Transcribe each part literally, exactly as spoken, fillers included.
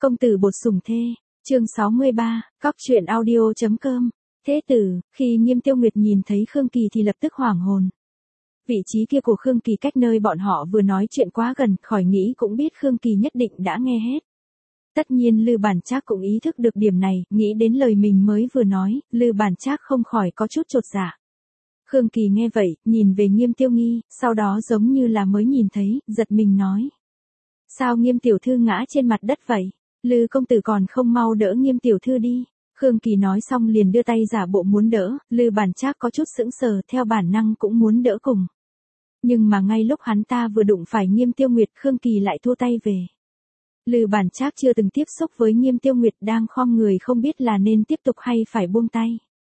Công tử bột sủng thê, chương sáu mươi ba, cóc truyện audio chấm com. Thế tử, khi Nghiêm Tiêu Nguyệt nhìn thấy Khương Kỳ thì lập tức hoảng hồn. Vị trí kia của Khương Kỳ cách nơi bọn họ vừa nói chuyện quá gần, khỏi nghĩ cũng biết Khương Kỳ nhất định đã nghe hết. Tất nhiên Lư Bản Trác cũng ý thức được điểm này, nghĩ đến lời mình mới vừa nói, Lư Bản Trác không khỏi có chút chột dạ. Khương Kỳ nghe vậy, nhìn về Nghiêm Tiêu Nghi, sau đó giống như là mới nhìn thấy, giật mình nói. Sao Nghiêm tiểu thư ngã trên mặt đất vậy? Lư công tử còn không mau đỡ Nghiêm tiểu thư đi. Khương Kỳ nói xong liền đưa tay giả bộ muốn đỡ, Lư Bản Trác có chút sững sờ, theo bản năng cũng muốn đỡ cùng. Nhưng mà ngay lúc hắn ta vừa đụng phải Nghiêm Tiêu Nguyệt, Khương Kỳ lại thua tay về. Lư Bản Trác chưa từng tiếp xúc với Nghiêm Tiêu Nguyệt, đang khom người không biết là nên tiếp tục hay phải buông tay.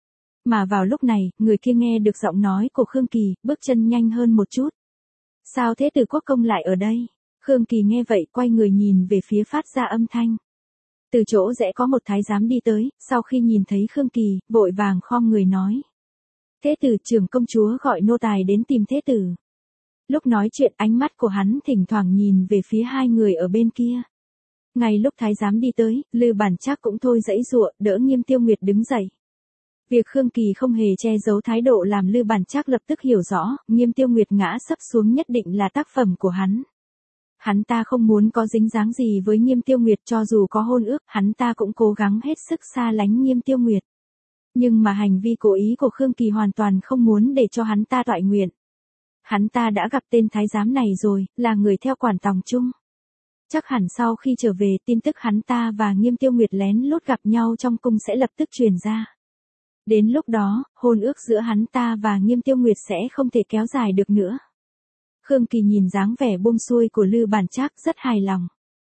Mà vào lúc này, người kia nghe được giọng nói của Khương Kỳ, bước chân nhanh hơn một chút. Sao thế tử quốc công lại ở đây? Khương Kỳ nghe vậy quay người nhìn về phía phát ra âm thanh. Từ chỗ rẽ có một thái giám đi tới, sau khi nhìn thấy Khương Kỳ, vội vàng khom người nói. Thế tử trưởng công chúa gọi nô tài đến tìm thế tử. Lúc nói chuyện ánh mắt của hắn thỉnh thoảng nhìn về phía hai người ở bên kia. Ngay lúc thái giám đi tới, Lư Bản Trác cũng thôi giãy giụa, đỡ Nghiêm Tiêu Nguyệt đứng dậy. Việc Khương Kỳ không hề che giấu thái độ làm Lư Bản Trác lập tức hiểu rõ, Nghiêm Tiêu Nguyệt ngã sấp xuống nhất định là tác phẩm của hắn. Hắn ta không muốn có dính dáng gì với Nghiêm Tiêu Nguyệt, cho dù có hôn ước, hắn ta cũng cố gắng hết sức xa lánh Nghiêm Tiêu Nguyệt. Nhưng mà hành vi cố ý của Khương Kỳ hoàn toàn không muốn để cho hắn ta toại nguyện. Hắn ta đã gặp tên thái giám này rồi, là người theo quản tòng chung. Chắc hẳn sau khi trở về, tin tức hắn ta và Nghiêm Tiêu Nguyệt lén lút gặp nhau trong cung sẽ lập tức truyền ra. Đến lúc đó, hôn ước giữa hắn ta và Nghiêm Tiêu Nguyệt sẽ không thể kéo dài được nữa. Khương Kỳ nhìn dáng vẻ buông xuôi của Lư Bản Trác rất hài lòng.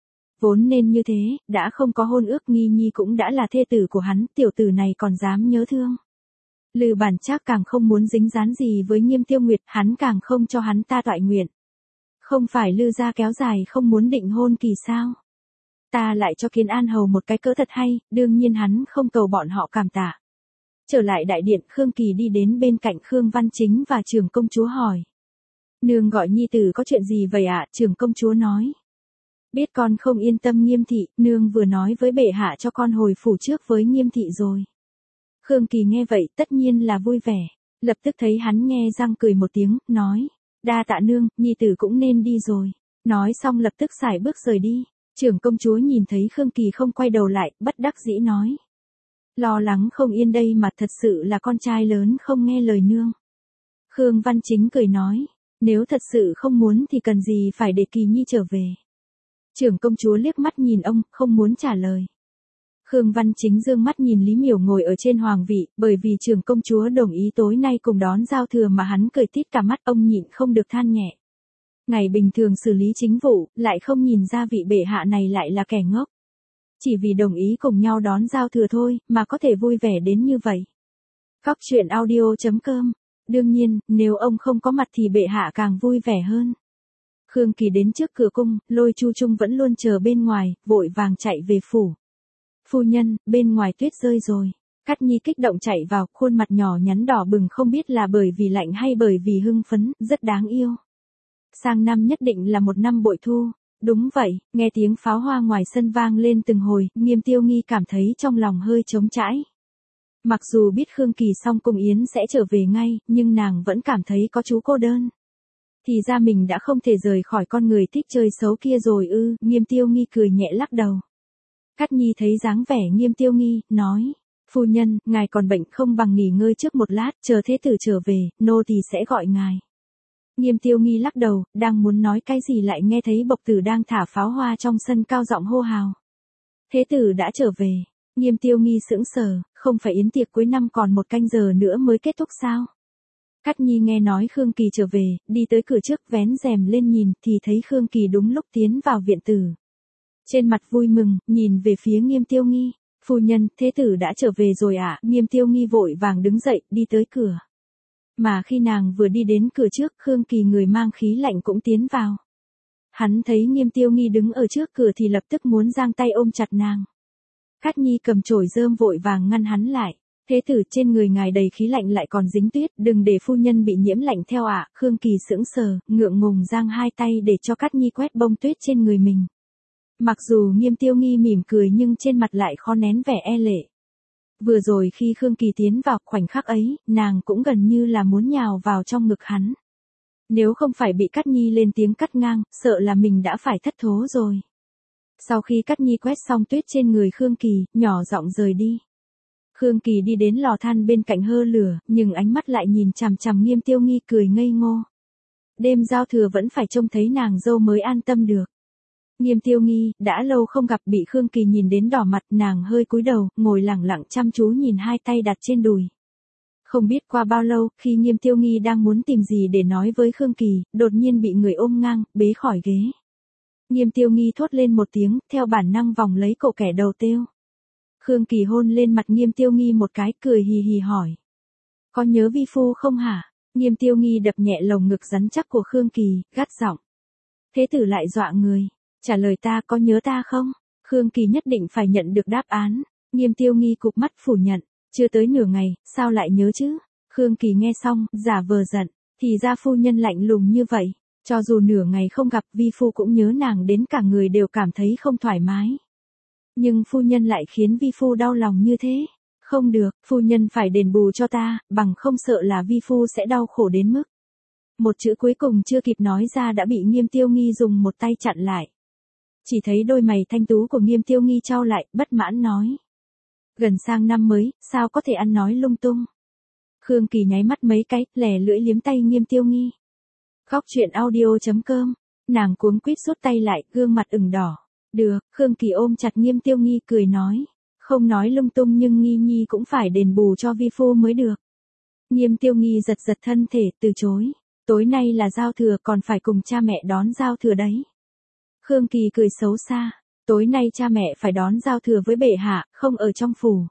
Vốn nên như thế, đã không có hôn ước, Nghi Nhi cũng đã là thê tử của hắn, tiểu tử này còn dám nhớ thương. Lư Bản Trác càng không muốn dính dáng gì với Nghiêm Tiêu Nguyệt, hắn càng không cho hắn ta toại nguyện. Không phải Lư gia kéo dài không muốn định hôn Kỳ sao? Ta lại cho Kiến An hầu một cái cỡ thật hay, đương nhiên hắn không cầu bọn họ cảm tạ. Trở lại đại điện, Khương Kỳ đi đến bên cạnh Khương Văn Chính và trưởng công chúa hỏi. Nương gọi nhi tử có chuyện gì vậy ạ? Trưởng công chúa nói. Biết con không yên tâm Nghiêm thị, nương vừa nói với bệ hạ cho con hồi phủ trước với Nghiêm thị rồi. Khương Kỳ nghe vậy tất nhiên là vui vẻ, lập tức thấy hắn nghe răng cười một tiếng, nói. Đa tạ nương, nhi tử cũng nên đi rồi. Nói xong lập tức sải bước rời đi. Trưởng công chúa nhìn thấy Khương Kỳ không quay đầu lại, bất đắc dĩ nói. Lo lắng không yên đây mà, thật sự là con trai lớn không nghe lời nương. Khương Văn Chính cười nói. Nếu thật sự không muốn thì cần gì phải để Kỳ Nhi trở về. Trưởng công chúa liếc mắt nhìn ông, không muốn trả lời. Khương Văn Chính dương mắt nhìn Lý Miểu ngồi ở trên hoàng vị, bởi vì trưởng công chúa đồng ý tối nay cùng đón giao thừa mà hắn cười tít cả mắt, ông nhịn không được than nhẹ. Ngày bình thường xử lý chính vụ, lại không nhìn ra vị bệ hạ này lại là kẻ ngốc. Chỉ vì đồng ý cùng nhau đón giao thừa thôi, mà có thể vui vẻ đến như vậy. Cóc truyện audio chấm com. Đương nhiên, nếu ông không có mặt thì bệ hạ càng vui vẻ hơn. Khương Kỳ đến trước cửa cung, Lôi Chu Trung vẫn luôn chờ bên ngoài, vội vàng chạy về phủ. Phu nhân, bên ngoài tuyết rơi rồi. Cát Nhi kích động chạy vào, khuôn mặt nhỏ nhắn đỏ bừng, không biết là bởi vì lạnh hay bởi vì hưng phấn, rất đáng yêu. Sang năm nhất định là một năm bội thu. Đúng vậy, nghe tiếng pháo hoa ngoài sân vang lên từng hồi, Nghiêm Tiêu Nghi cảm thấy trong lòng hơi trống trải. Mặc dù biết Khương Kỳ xong cung yến sẽ trở về ngay, nhưng nàng vẫn cảm thấy có chú cô đơn. Thì ra mình đã không thể rời khỏi con người thích chơi xấu kia rồi ư? Nghiêm Tiêu Nghi cười nhẹ lắc đầu. Cát Nhi thấy dáng vẻ Nghiêm Tiêu Nghi, nói. Phu nhân, ngài còn bệnh không bằng nghỉ ngơi trước một lát, chờ thế tử trở về, nô tỳ sẽ gọi ngài. Nghiêm Tiêu Nghi lắc đầu, đang muốn nói cái gì lại nghe thấy bộc tử đang thả pháo hoa trong sân cao giọng hô hào. Thế tử đã trở về. Nghiêm Tiêu Nghi sững sờ, không phải yến tiệc cuối năm còn một canh giờ nữa mới kết thúc sao? Cát Nhi nghe nói Khương Kỳ trở về, đi tới cửa trước vén rèm lên nhìn, thì thấy Khương Kỳ đúng lúc tiến vào viện tử. Trên mặt vui mừng, nhìn về phía Nghiêm Tiêu Nghi. Phu nhân, thế tử đã trở về rồi ạ. À? Nghiêm Tiêu Nghi vội vàng đứng dậy, đi tới cửa. Mà khi nàng vừa đi đến cửa trước, Khương Kỳ người mang khí lạnh cũng tiến vào. Hắn thấy Nghiêm Tiêu Nghi đứng ở trước cửa thì lập tức muốn giang tay ôm chặt nàng. Cát Nhi cầm chổi rơm vội vàng ngăn hắn lại. Thế tử, trên người ngài đầy khí lạnh lại còn dính tuyết, đừng để phu nhân bị nhiễm lạnh theo ạ. À. Khương Kỳ sững sờ, ngượng ngùng giang hai tay để cho Cát Nhi quét bông tuyết trên người mình. Mặc dù Nghiêm Tiêu Nghi mỉm cười nhưng trên mặt lại khó nén vẻ e lệ. Vừa rồi khi Khương Kỳ tiến vào khoảnh khắc ấy, nàng cũng gần như là muốn nhào vào trong ngực hắn. Nếu không phải bị Cát Nhi lên tiếng cắt ngang, sợ là mình đã phải thất thố rồi. Sau khi Cát Nhi quét xong tuyết trên người Khương Kỳ, nhỏ giọng rời đi. Khương Kỳ đi đến lò than bên cạnh hơ lửa, nhưng ánh mắt lại nhìn chằm chằm Nghiêm Tiêu Nghi cười ngây ngô. Đêm giao thừa vẫn phải trông thấy nàng dâu mới an tâm được. Nghiêm Tiêu Nghi, đã lâu không gặp, bị Khương Kỳ nhìn đến đỏ mặt, nàng hơi cúi đầu, ngồi lẳng lặng chăm chú nhìn hai tay đặt trên đùi. Không biết qua bao lâu, khi Nghiêm Tiêu Nghi đang muốn tìm gì để nói với Khương Kỳ, đột nhiên bị người ôm ngang, bế khỏi ghế. Nghiêm Tiêu Nghi thốt lên một tiếng, theo bản năng vòng lấy cổ kẻ đầu têu. Khương Kỳ hôn lên mặt Nghiêm Tiêu Nghi một cái, cười hì hì hỏi. Có nhớ vi phu không hả? Nghiêm Tiêu Nghi đập nhẹ lồng ngực rắn chắc của Khương Kỳ, gắt giọng. Thế tử lại dọa người. Trả lời ta, có nhớ ta không? Khương Kỳ nhất định phải nhận được đáp án. Nghiêm Tiêu Nghi cụp mắt phủ nhận. Chưa tới nửa ngày, sao lại nhớ chứ? Khương Kỳ nghe xong, giả vờ giận. Thì ra phu nhân lạnh lùng như vậy. Cho dù nửa ngày không gặp, vi phu cũng nhớ nàng đến cả người đều cảm thấy không thoải mái. Nhưng phu nhân lại khiến vi phu đau lòng như thế. Không được, phu nhân phải đền bù cho ta, bằng không sợ là vi phu sẽ đau khổ đến mức. Một chữ cuối cùng chưa kịp nói ra đã bị Nghiêm Tiêu Nghi dùng một tay chặn lại. Chỉ thấy đôi mày thanh tú của Nghiêm Tiêu Nghi chau lại, bất mãn nói. Gần sang năm mới, sao có thể ăn nói lung tung. Khương Kỳ nháy mắt mấy cái, lè lưỡi liếm tay Nghiêm Tiêu Nghi. Góc truyện audio chấm com, nàng cuống quýt rút tay lại, gương mặt ửng đỏ. Được, Khương Kỳ ôm chặt Nghiêm Tiêu Nghi cười nói. Không nói lung tung nhưng Nghi Nhi cũng phải đền bù cho vi phu mới được. Nghiêm Tiêu Nghi giật giật thân thể, từ chối. Tối nay là giao thừa, còn phải cùng cha mẹ đón giao thừa đấy. Khương Kỳ cười xấu xa. Tối nay cha mẹ phải đón giao thừa với bệ hạ, không ở trong phủ.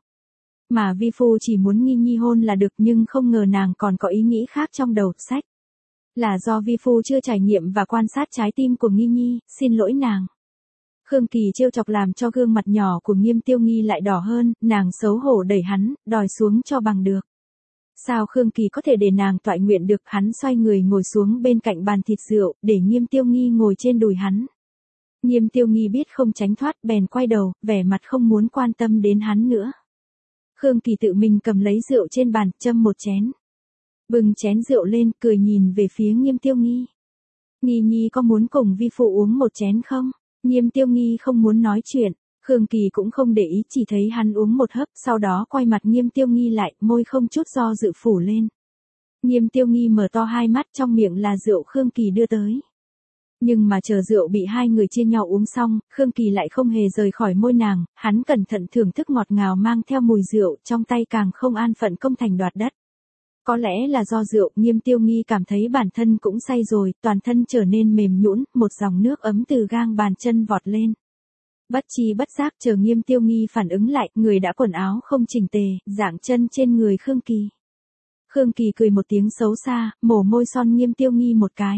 Mà vi phu chỉ muốn Nghi Nhi hôn là được, nhưng không ngờ nàng còn có ý nghĩ khác trong đầu. Sách. Là do vi phu chưa trải nghiệm và quan sát trái tim của Nghi Nhi, xin lỗi nàng. Khương Kỳ trêu chọc làm cho gương mặt nhỏ của Nghiêm Tiêu Nghi lại đỏ hơn, nàng xấu hổ đẩy hắn, đòi xuống cho bằng được. Sao Khương Kỳ có thể để nàng toại nguyện được? Hắn xoay người ngồi xuống bên cạnh bàn thịt rượu, để Nghiêm Tiêu Nghi ngồi trên đùi hắn. Nghiêm Tiêu Nghi biết không tránh thoát, bèn quay đầu, vẻ mặt không muốn quan tâm đến hắn nữa. Khương Kỳ tự mình cầm lấy rượu trên bàn, châm một chén. Bưng chén rượu lên, cười nhìn về phía Nghiêm Tiêu Nghi. Nghi Nhi có muốn cùng vi phụ uống một chén không? Nghiêm Tiêu Nghi không muốn nói chuyện, Khương Kỳ cũng không để ý, chỉ thấy hắn uống một hớp, sau đó quay mặt Nghiêm Tiêu Nghi lại, môi không chút do dự phủ lên. Nghiêm Tiêu Nghi mở to hai mắt, trong miệng là rượu Khương Kỳ đưa tới. Nhưng mà chờ rượu bị hai người chia nhau uống xong, Khương Kỳ lại không hề rời khỏi môi nàng, hắn cẩn thận thưởng thức ngọt ngào mang theo mùi rượu, trong tay càng không an phận công thành đoạt đất. Có lẽ là do rượu, Nghiêm Tiêu Nghi cảm thấy bản thân cũng say rồi, toàn thân trở nên mềm nhũn, một dòng nước ấm từ gang bàn chân vọt lên. Bất chi bất giác chờ Nghiêm Tiêu Nghi phản ứng lại, người đã quần áo không chỉnh tề, dạng chân trên người Khương Kỳ. Khương Kỳ cười một tiếng xấu xa, mổ môi son Nghiêm Tiêu Nghi một cái.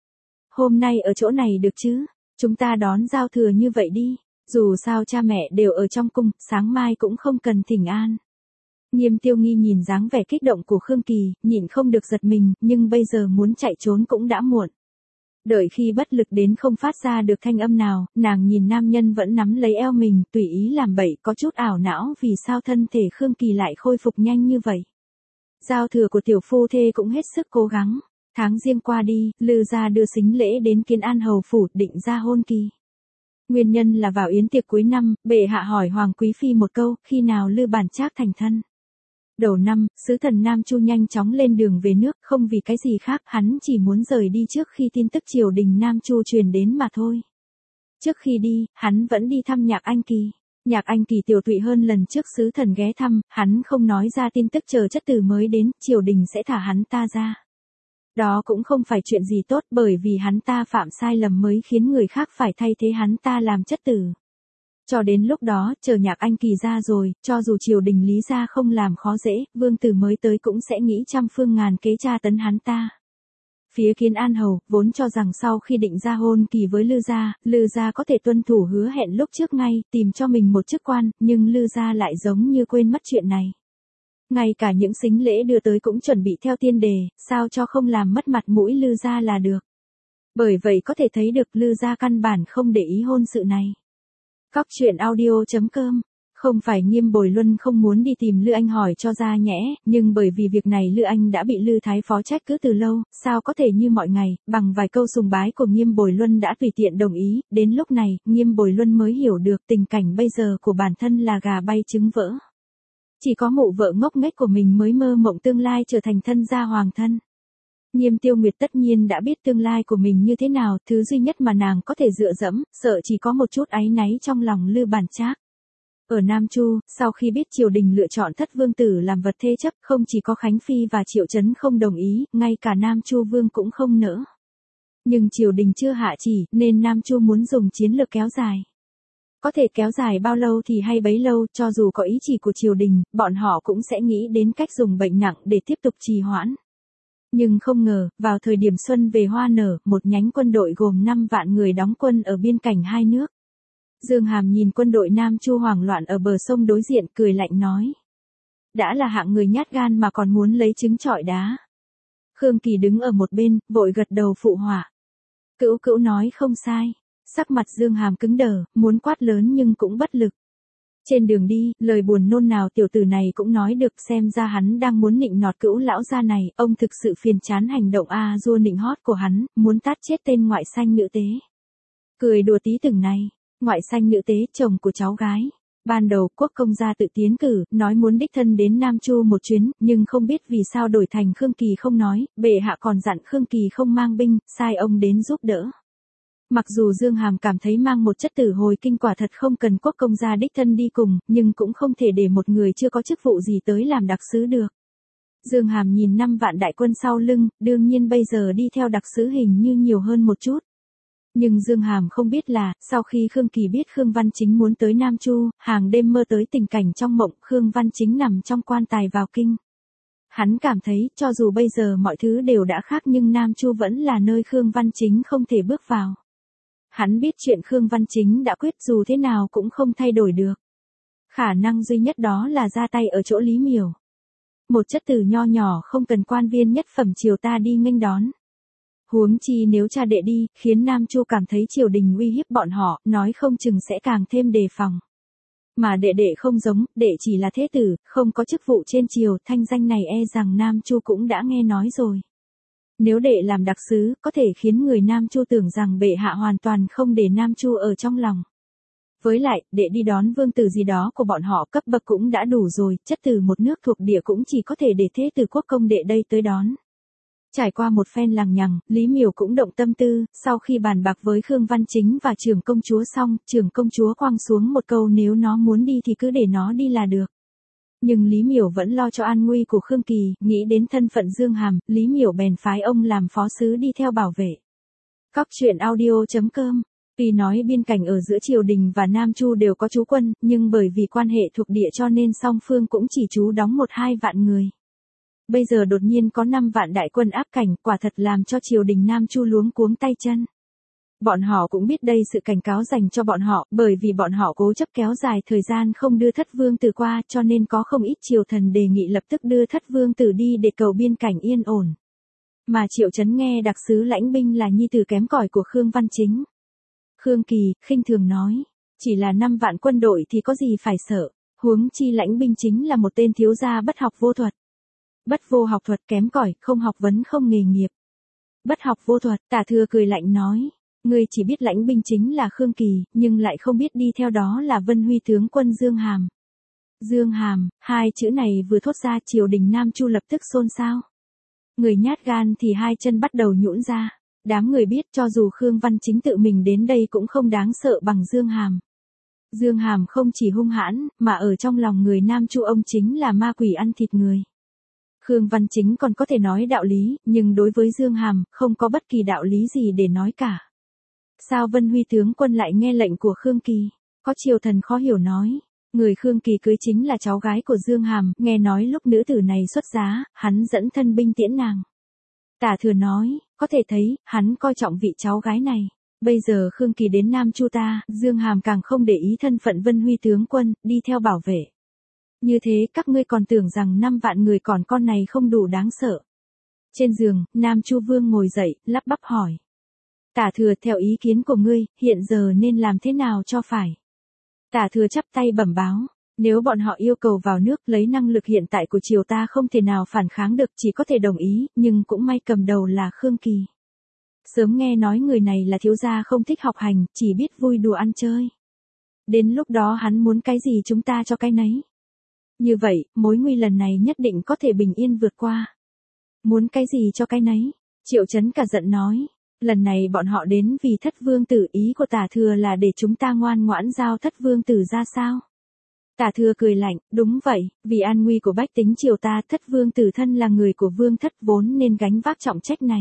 Hôm nay ở chỗ này được chứ, chúng ta đón giao thừa như vậy đi, dù sao cha mẹ đều ở trong cung, sáng mai cũng không cần thỉnh an. Nghiêm Tiêu Nghi nhìn dáng vẻ kích động của Khương Kỳ, nhịn không được giật mình, nhưng bây giờ muốn chạy trốn cũng đã muộn. Đợi khi bất lực đến không phát ra được thanh âm nào, nàng nhìn nam nhân vẫn nắm lấy eo mình, tùy ý làm bậy, có chút ảo não vì sao thân thể Khương Kỳ lại khôi phục nhanh như vậy. Giao thừa của tiểu phu thê cũng hết sức cố gắng. Tháng Giêng qua đi, Lư gia đưa sính lễ đến Kiến An hầu phủ, định ra hôn kỳ. Nguyên nhân là vào yến tiệc cuối năm, bệ hạ hỏi Hoàng Quý Phi một câu, khi nào Lư Bản Trác thành thân. Đầu năm, sứ thần Nam Chu nhanh chóng lên đường về nước, không vì cái gì khác, hắn chỉ muốn rời đi trước khi tin tức triều đình Nam Chu truyền đến mà thôi. Trước khi đi, hắn vẫn đi thăm Nhạc Anh Kỳ. Nhạc Anh Kỳ tiểu tụy hơn lần trước sứ thần ghé thăm, hắn không nói ra tin tức chờ chất tử mới đến, triều đình sẽ thả hắn ta ra. Đó cũng không phải chuyện gì tốt, bởi vì hắn ta phạm sai lầm mới khiến người khác phải thay thế hắn ta làm chất tử. Cho đến lúc đó, chờ Nhạc Anh Kỳ ra rồi, cho dù triều đình Lý gia không làm khó dễ, vương tử mới tới cũng sẽ nghĩ trăm phương ngàn kế tra tấn hắn ta. Phía Kiến An hầu, vốn cho rằng sau khi định ra hôn kỳ với Lư gia, Lư gia có thể tuân thủ hứa hẹn lúc trước ngay, tìm cho mình một chức quan, nhưng Lư gia lại giống như quên mất chuyện này. Ngay cả những sính lễ đưa tới cũng chuẩn bị theo tiên đề, sao cho không làm mất mặt mũi Lư gia là được. Bởi vậy có thể thấy được Lư gia căn bản không để ý hôn sự này. Cóc truyện audio chấm com. Không phải Nghiêm Bồi Luân không muốn đi tìm Lư Anh hỏi cho ra nhẽ, nhưng bởi vì việc này Lư Anh đã bị Lư Thái Phó trách cứ từ lâu, sao có thể như mọi ngày, bằng vài câu sùng bái của Nghiêm Bồi Luân đã tùy tiện đồng ý, đến lúc này, Nghiêm Bồi Luân mới hiểu được tình cảnh bây giờ của bản thân là gà bay trứng vỡ. Chỉ có mụ vợ ngốc nghếch của mình mới mơ mộng tương lai trở thành thân gia hoàng thân. Nghiêm Tiêu Nguyệt tất nhiên đã biết tương lai của mình như thế nào, thứ duy nhất mà nàng có thể dựa dẫm, sợ chỉ có một chút áy náy trong lòng Lư Bản Trác. Ở Nam Chu, sau khi biết triều đình lựa chọn Thất Vương tử làm vật thế chấp, không chỉ có Khánh Phi và Triệu Chấn không đồng ý, ngay cả Nam Chu Vương cũng không nỡ. Nhưng triều đình chưa hạ chỉ, nên Nam Chu muốn dùng chiến lược kéo dài. Có thể kéo dài bao lâu thì hay bấy lâu, cho dù có ý chỉ của triều đình, bọn họ cũng sẽ nghĩ đến cách dùng bệnh nặng để tiếp tục trì hoãn. Nhưng không ngờ, vào thời điểm xuân về hoa nở, một nhánh quân đội gồm năm vạn người đóng quân ở biên cảnh hai nước. Dương Hàm nhìn quân đội Nam Chu hoảng loạn ở bờ sông đối diện, cười lạnh nói. Đã là hạng người nhát gan mà còn muốn lấy trứng trọi đá. Khương Kỳ đứng ở một bên, vội gật đầu phụ họa. Cữu Cữu nói không sai. Sắc mặt Dương Hàm cứng đờ, muốn quát lớn nhưng cũng bất lực. Trên đường đi, lời buồn nôn nào tiểu tử này cũng nói được, xem ra hắn đang muốn nịnh nọt Cữu lão gia này, ông thực sự phiền chán hành động a dua nịnh hót của hắn, muốn tát chết tên ngoại sanh nữ tế. Cười đùa tí từng này, ngoại sanh nữ tế, chồng của cháu gái. Ban đầu quốc công gia tự tiến cử, nói muốn đích thân đến Nam Chu một chuyến, nhưng không biết vì sao đổi thành Khương Kỳ không nói, bệ hạ còn dặn Khương Kỳ không mang binh, sai ông đến giúp đỡ. Mặc dù Dương Hàm cảm thấy mang một chất tử hồi kinh quả thật không cần quốc công gia đích thân đi cùng, nhưng cũng không thể để một người chưa có chức vụ gì tới làm đặc sứ được. Dương Hàm nhìn năm vạn đại quân sau lưng, đương nhiên bây giờ đi theo đặc sứ hình như nhiều hơn một chút. Nhưng Dương Hàm không biết là, sau khi Khương Kỳ biết Khương Văn Chính muốn tới Nam Chu, hàng đêm mơ tới tình cảnh trong mộng, Khương Văn Chính nằm trong quan tài vào kinh. Hắn cảm thấy, cho dù bây giờ mọi thứ đều đã khác nhưng Nam Chu vẫn là nơi Khương Văn Chính không thể bước vào. Hắn biết chuyện Khương Văn Chính đã quyết dù thế nào cũng không thay đổi được. Khả năng duy nhất đó là ra tay ở chỗ Lý Miểu. Một chất tử nho nhỏ không cần quan viên nhất phẩm triều ta đi nghênh đón. Huống chi nếu cha đệ đi, khiến Nam Chu cảm thấy triều đình uy hiếp bọn họ, nói không chừng sẽ càng thêm đề phòng. Mà đệ đệ không giống, đệ chỉ là thế tử, không có chức vụ trên triều, thanh danh này e rằng Nam Chu cũng đã nghe nói rồi. Nếu đệ làm đặc sứ, có thể khiến người Nam Chu tưởng rằng bệ hạ hoàn toàn không để Nam Chu ở trong lòng. Với lại, đệ đi đón vương tử gì đó của bọn họ cấp bậc cũng đã đủ rồi, chất tử một nước thuộc địa cũng chỉ có thể để thế tử quốc công đệ đây tới đón. Trải qua một phen lằng nhằng, Lý Miểu cũng động tâm tư, sau khi bàn bạc với Khương Văn Chính và trưởng công chúa xong, trưởng công chúa quăng xuống một câu nếu nó muốn đi thì cứ để nó đi là được. Nhưng Lý Miểu vẫn lo cho an nguy của Khương Kỳ, nghĩ đến thân phận Dương Hàm, Lý Miểu bèn phái ông làm phó sứ đi theo bảo vệ. Cóc truyện audio chấm com. Tuy nói biên cảnh ở giữa triều đình và Nam Chu đều có trú quân, nhưng bởi vì quan hệ thuộc địa cho nên song phương cũng chỉ trú đóng một hai vạn người. Bây giờ đột nhiên có năm vạn đại quân áp cảnh, quả thật làm cho triều đình Nam Chu luống cuống tay chân. Bọn họ cũng biết đây sự cảnh cáo dành cho bọn họ, bởi vì bọn họ cố chấp kéo dài thời gian không đưa Thất Vương tử qua, cho nên có không ít triều thần đề nghị lập tức đưa Thất Vương tử đi để cầu biên cảnh yên ổn. Mà Triệu Chấn nghe đặc sứ lãnh binh là nhi tử kém cỏi của Khương Văn Chính. Khương Kỳ, khinh thường nói, chỉ là năm vạn quân đội thì có gì phải sợ, huống chi lãnh binh chính là một tên thiếu gia bất học vô thuật. Bất vô học thuật kém cỏi, không học vấn không nghề nghiệp. Bất học vô thuật, Tả Thừa cười lạnh nói. Ngươi chỉ biết lãnh binh chính là Khương Kỳ, nhưng lại không biết đi theo đó là Vân Huy tướng quân Dương Hàm. Dương Hàm, hai chữ này vừa thốt ra triều đình Nam Chu lập tức xôn xao. Người nhát gan thì hai chân bắt đầu nhũn ra. Đám người biết cho dù Khương Văn Chính tự mình đến đây cũng không đáng sợ bằng Dương Hàm. Dương Hàm không chỉ hung hãn, mà ở trong lòng người Nam Chu ông chính là ma quỷ ăn thịt người. Khương Văn Chính còn có thể nói đạo lý, nhưng đối với Dương Hàm, không có bất kỳ đạo lý gì để nói cả. Sao Vân Huy tướng quân lại nghe lệnh của Khương Kỳ? Có triều thần khó hiểu nói. Người Khương Kỳ cưới chính là cháu gái của Dương Hàm, nghe nói lúc nữ tử này xuất giá, hắn dẫn thân binh tiễn nàng. Tả Thừa nói, có thể thấy, hắn coi trọng vị cháu gái này. Bây giờ Khương Kỳ đến Nam Chu ta, Dương Hàm càng không để ý thân phận Vân Huy tướng quân, đi theo bảo vệ. Như thế các ngươi còn tưởng rằng năm vạn người còn con này không đủ đáng sợ. Trên giường, Nam Chu Vương ngồi dậy, lắp bắp hỏi. Tả Thừa, theo ý kiến của ngươi, hiện giờ nên làm thế nào cho phải? Tả Thừa chắp tay bẩm báo, nếu bọn họ yêu cầu vào nước lấy năng lực hiện tại của triều ta không thể nào phản kháng được, chỉ có thể đồng ý, nhưng cũng may cầm đầu là Khương Kỳ. Sớm nghe nói người này là thiếu gia không thích học hành, chỉ biết vui đùa ăn chơi. Đến lúc đó hắn muốn cái gì chúng ta cho cái nấy. Như vậy, mối nguy lần này nhất định có thể bình yên vượt qua. Muốn cái gì cho cái nấy? Triệu Chấn cả giận nói. Lần này bọn họ đến vì thất vương tử, ý của Tả Thừa là để chúng ta ngoan ngoãn giao thất vương tử ra sao? Tả Thừa cười lạnh, đúng vậy, vì an nguy của bách tính triều ta, thất vương tử thân là người của vương thất vốn nên gánh vác trọng trách này.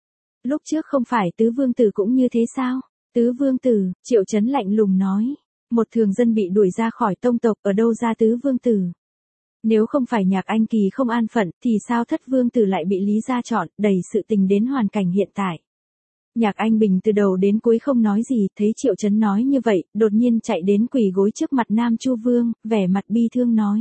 Lúc trước không phải tứ vương tử cũng như thế sao? Tứ vương tử, Triệu Chấn lạnh lùng nói. Một thường dân bị đuổi ra khỏi tông tộc, ở đâu ra tứ vương tử? Nếu không phải Nhạc Anh Kỳ không an phận, thì sao thất vương tử lại bị Lý gia chọn, đẩy sự tình đến hoàn cảnh hiện tại? Nhạc Anh Bình từ đầu đến cuối không nói gì, thấy Triệu Chấn nói như vậy, đột nhiên chạy đến quỳ gối trước mặt Nam Chu Vương, vẻ mặt bi thương nói.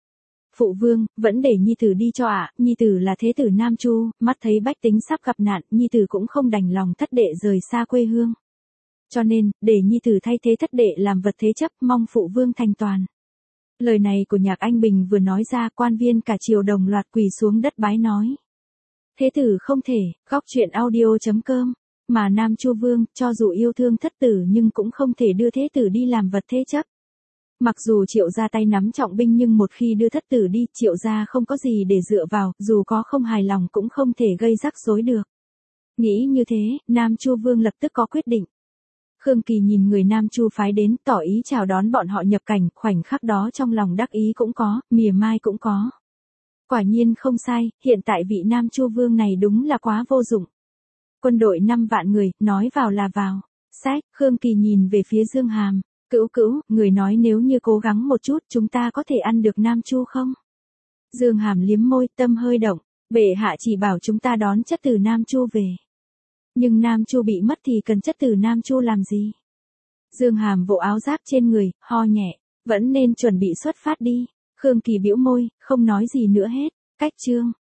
Phụ vương, vẫn để nhi tử đi cho ạ, nhi tử là thế tử Nam Chu, mắt thấy bách tính sắp gặp nạn, nhi tử cũng không đành lòng thất đệ rời xa quê hương. Cho nên, để nhi tử thay thế thất đệ làm vật thế chấp, mong phụ vương thành toàn. Lời này của Nhạc Anh Bình vừa nói ra, quan viên cả triều đồng loạt quỳ xuống đất bái nói. Thế tử không thể, góc truyện audio chấm com. Mà Nam Chu Vương, cho dù yêu thương thất tử nhưng cũng không thể đưa thế tử đi làm vật thế chấp. Mặc dù Triệu gia tay nắm trọng binh nhưng một khi đưa thất tử đi, Triệu gia không có gì để dựa vào, dù có không hài lòng cũng không thể gây rắc rối được. Nghĩ như thế, Nam Chu Vương lập tức có quyết định. Khương Kỳ nhìn người Nam Chu phái đến, tỏ ý chào đón bọn họ nhập cảnh, khoảnh khắc đó trong lòng đắc ý cũng có, mỉa mai cũng có. Quả nhiên không sai, hiện tại vị Nam Chu Vương này đúng là quá vô dụng. Quân đội năm vạn người, nói vào là vào. Sách, Khương Kỳ nhìn về phía Dương Hàm. Cữu cữu, người nói nếu như cố gắng một chút chúng ta có thể ăn được Nam Chu không? Dương Hàm liếm môi, tâm hơi động. Bệ hạ chỉ bảo chúng ta đón chất từ Nam Chu về. Nhưng Nam Chu bị mất thì cần chất từ Nam Chu làm gì? Dương Hàm vỗ áo giáp trên người, ho nhẹ. Vẫn nên chuẩn bị xuất phát đi. Khương Kỳ bĩu môi, không nói gì nữa hết. Cách chương.